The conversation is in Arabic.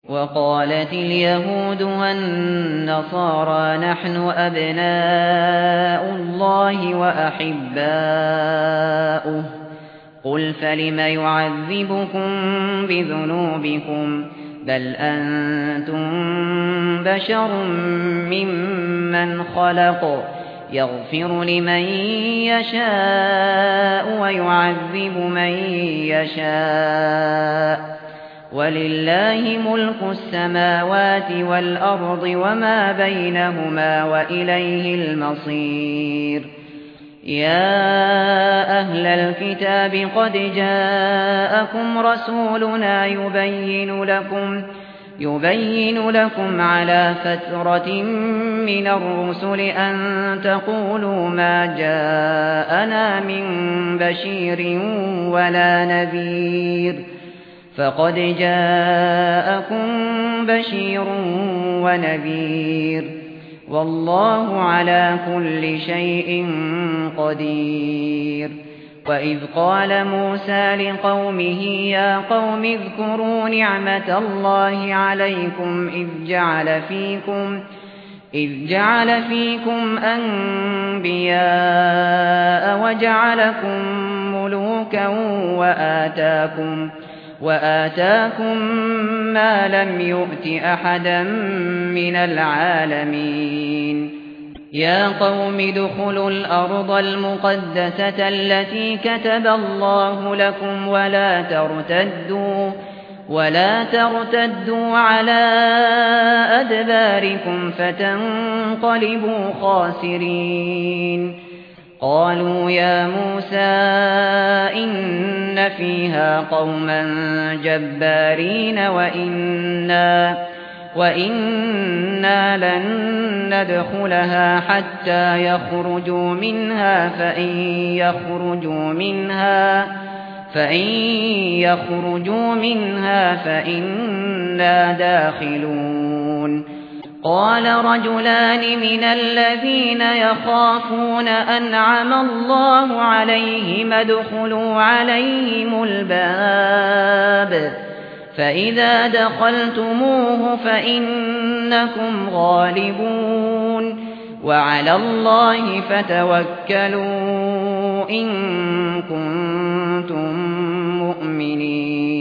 وقالت اليهود والنصارى نحن أبناء الله وأحباؤه قل فلم يعذبكم بذنوبكم بل أنتم بشر ممن خلق يغفر لمن يشاء ويعذب من يشاء ولله ملك السماوات والأرض وما بينهما وإليه المصير يا أهل الكتاب قد جاءكم رسولنا يبين لكم على فترة من الرسل أن تقولوا ما جاءنا من بشير ولا نذير فقد جاءكم بشير ونذير والله على كل شيء قدير وإذ قال موسى لقومه يا قوم اذكروا نعمة الله عليكم إذ جعل فيكم أنبياء وجعلكم ملوكا وآتاكم ما لم يؤت أحدا من العالمين يا قوم ادخلوا الأرض المقدسة التي كتب الله لكم ولا ترتدوا على أدباركم فتنقلبوا خاسرين قالوا يا موسى إن فيها قوما جبارين وإنا لن ندخلها حتى يخرجوا منها فإن يخرجوا منها فإنا داخلون قال رجلان من الذين يخافون أنعم الله عليهم ادخلوا عليهم الباب فإذا دخلتموه فإنكم غالبون وعلى الله فتوكلوا إن كنتم مؤمنين